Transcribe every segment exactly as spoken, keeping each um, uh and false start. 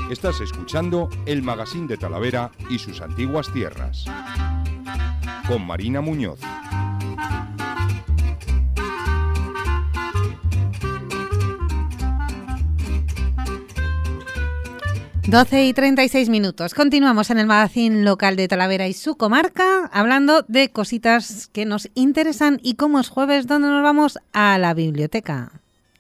Estás escuchando el Magazín de Talavera y sus antiguas tierras, con Marina Muñoz. doce y treinta y seis minutos. Continuamos en el Magazín local de Talavera y su comarca, hablando de cositas que nos interesan y como es jueves, donde nos vamos a la biblioteca.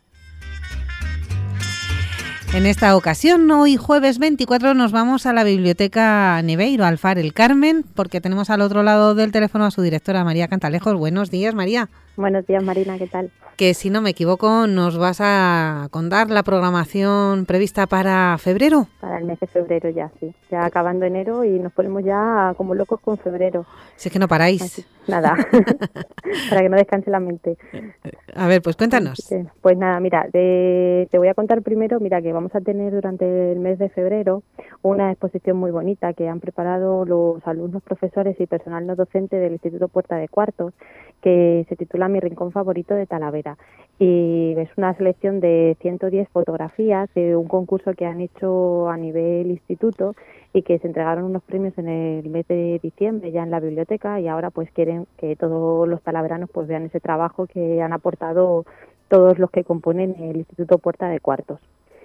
En esta ocasión, hoy jueves veinticuatro, nos vamos a la Biblioteca Neveiro, Alfar el Carmen, porque tenemos al otro lado del teléfono a su directora, María Cantalejos. Buenos días, María. Buenos días, Marina, ¿qué tal? Que si no me equivoco, nos vas a contar la programación prevista para febrero. Para el mes de febrero ya, sí. Ya acabando enero y nos ponemos ya como locos con febrero. Si es que no paráis. Así, nada, para que no descanse la mente. A ver, pues cuéntanos. Que, pues nada, mira, te, te voy a contar primero, mira, que vamos a tener durante el mes de febrero una exposición muy bonita que han preparado los alumnos, profesores y personal no docente del Instituto Puerta de Cuartos, que se titula Mi rincón favorito de Talavera. Y es una selección de ciento diez fotografías de un concurso que han hecho a nivel instituto y que se entregaron unos premios en el mes de diciembre ya en la biblioteca, y ahora pues quieren que todos los talaveranos pues vean ese trabajo que han aportado todos los que componen el Instituto Puerta de Cuartos.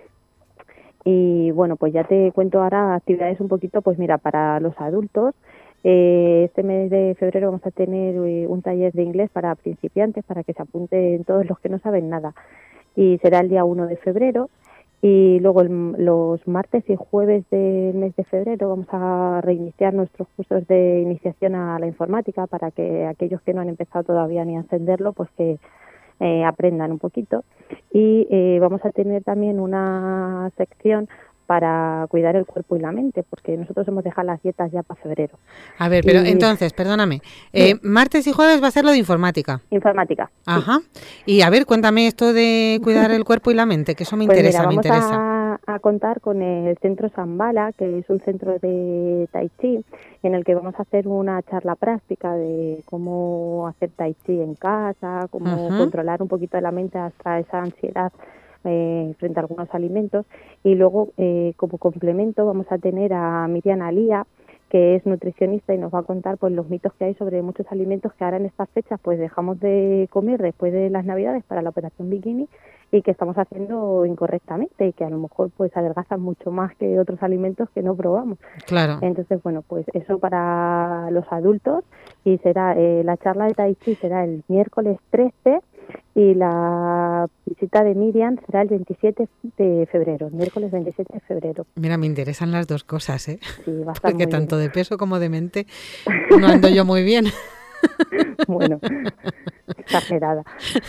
Y bueno, pues ya te cuento ahora actividades un poquito, pues mira, para los adultos. Eh, este mes de febrero vamos a tener eh, un taller de inglés para principiantes, para que se apunten todos los que no saben nada, y será el día uno de febrero. Y luego el, los martes y jueves del mes de febrero vamos a reiniciar nuestros cursos de iniciación a la informática, para que aquellos que no han empezado todavía ni a encenderlo, pues que eh, aprendan un poquito. Y eh, vamos a tener también una sección para cuidar el cuerpo y la mente, porque nosotros hemos dejado las dietas ya para febrero. A ver, pero y, entonces, perdóname, eh, martes y jueves va a ser lo de informática. Informática. Ajá. Sí. Y a ver, cuéntame esto de cuidar el cuerpo y la mente, que eso me pues interesa, mira, me vamos interesa. A, a contar con el Centro Zambala, que es un centro de Tai Chi, en el que vamos a hacer una charla práctica de cómo hacer Tai Chi en casa, cómo uh-huh. controlar un poquito de la mente hasta esa ansiedad Eh, frente a algunos alimentos. Y luego eh, como complemento vamos a tener a Miriam Alía, que es nutricionista, y nos va a contar pues los mitos que hay sobre muchos alimentos que ahora en estas fechas pues dejamos de comer después de las Navidades para la operación bikini, y que estamos haciendo incorrectamente, y que a lo mejor pues adelgazan mucho más que otros alimentos que no probamos. Claro. Entonces, bueno, pues eso para los adultos. Y será eh, la charla de Tai Chi será el miércoles trece, y la visita de Miriam será el veintisiete de febrero, el miércoles veintisiete de febrero. Mira, me interesan las dos cosas, ¿eh? Sí, va a estar porque muy tanto bien. De peso como de mente no ando yo muy bien. Bueno, exagerada.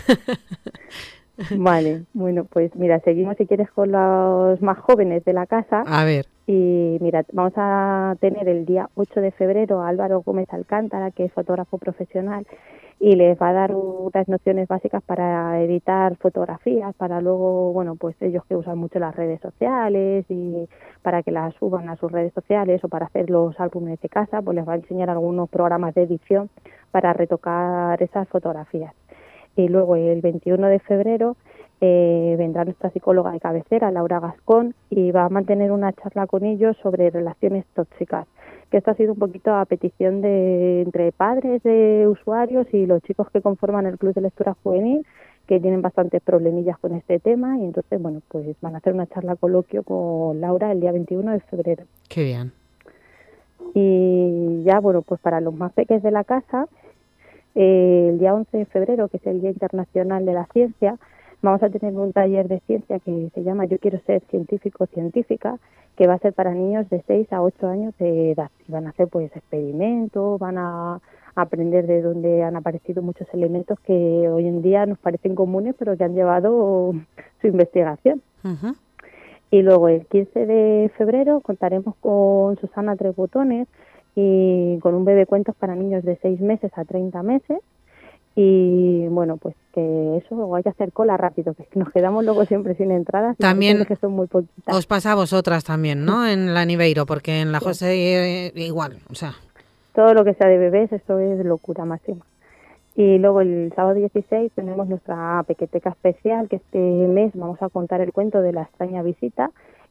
Vale, bueno, pues mira, seguimos si quieres con los más jóvenes de la casa. A ver. Y mira, vamos a tener el día ocho de febrero a Álvaro Gómez Alcántara, que es fotógrafo profesional, y les va a dar unas nociones básicas para editar fotografías, para luego, bueno, pues ellos que usan mucho las redes sociales y para que las suban a sus redes sociales, o para hacer los álbumes de casa, pues les va a enseñar algunos programas de edición para retocar esas fotografías. Y luego el veintiuno de febrero eh, vendrá nuestra psicóloga de cabecera, Laura Gascón, y va a mantener una charla con ellos sobre relaciones tóxicas, que esto ha sido un poquito a petición de entre padres de usuarios y los chicos que conforman el Club de Lectura Juvenil, que tienen bastantes problemillas con este tema, y entonces, bueno, pues van a hacer una charla coloquio con Laura el día veintiuno de febrero. Qué bien. Y ya, bueno, pues para los más pequeños de la casa, eh, el día once de febrero, que es el Día Internacional de la Ciencia, vamos a tener un taller de ciencia que se llama Yo quiero ser científico o científica, que va a ser para niños de seis a ocho años de edad. Y van a hacer pues experimentos, van a aprender de dónde han aparecido muchos elementos que hoy en día nos parecen comunes, pero que han llevado su investigación. Uh-huh. Y luego el quince de febrero contaremos con Susana Tres Botones y con un bebé cuentos para niños de seis meses a treinta meses. Y bueno, pues que eso, hay que hacer cola rápido, que nos quedamos luego siempre sin entradas. También que son muy poquitas. Os pasa a vosotras también, ¿no? En la Neveiro, porque en la sí. José eh, igual, o sea. Todo lo que sea de bebés, eso es locura máxima. Y luego el sábado dieciséis tenemos nuestra pequeteca especial, que este mes vamos a contar el cuento de la extraña visita,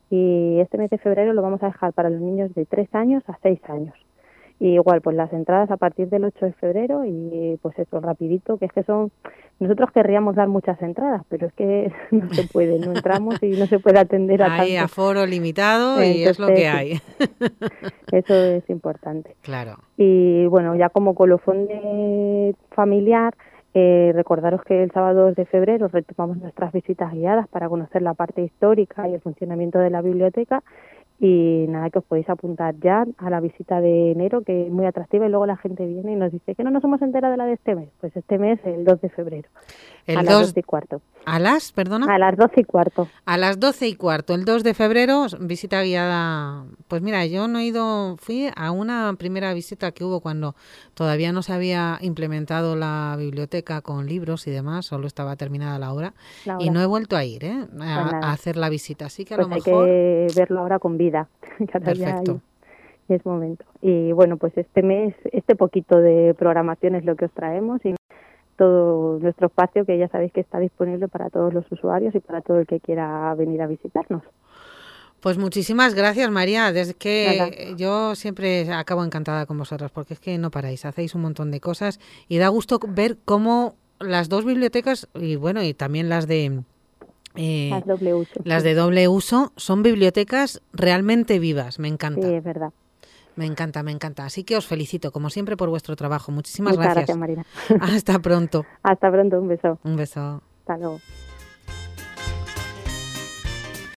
y este mes de febrero lo vamos a dejar para los niños de tres años a seis años. Y igual, pues las entradas a partir del ocho de febrero y pues eso, rapidito, que es que son... Nosotros querríamos dar muchas entradas, pero es que no se puede, no entramos y no se puede atender a tanto. Hay aforo limitado y Entonces, es lo que hay. Eso es importante. Claro. Y bueno, ya como colofón de familiar, eh, recordaros que el sábado dos de febrero retomamos nuestras visitas guiadas para conocer la parte histórica y el funcionamiento de la biblioteca. Y nada, que os podéis apuntar ya a la visita de enero, que es muy atractiva, y luego la gente viene y nos dice que no nos hemos enterado de la de este mes. Pues este mes, el dos de febrero, el a dos, las doce y cuarto. ¿A las, perdona? A las doce y cuarto. A las doce y cuarto, el dos de febrero, visita guiada. Pues mira, yo no he ido, fui a una primera visita que hubo cuando todavía no se había implementado la biblioteca con libros y demás, solo estaba terminada la obra, la y no he vuelto a ir, ¿eh? a, pues a hacer la visita, así que a pues lo hay mejor... que verlo ahora con vida. Perfecto. Ya es momento. Y bueno, pues este mes, este poquito de programación es lo que os traemos y todo nuestro espacio, que ya sabéis que está disponible para todos los usuarios y para todo el que quiera venir a visitarnos. Pues muchísimas gracias, María. Desde que Nada. Yo siempre acabo encantada con vosotras, porque es que no paráis, hacéis un montón de cosas y da gusto ver cómo las dos bibliotecas, y bueno, y también las de eh, las, doble uso, las sí. de doble uso, son bibliotecas realmente vivas. Me encanta. Sí, es verdad. Me encanta, me encanta. Así que os felicito, como siempre, por vuestro trabajo. Muchísimas Muchas gracias. gracias, Marina. Hasta pronto. Hasta pronto, un beso. Un beso. Hasta luego.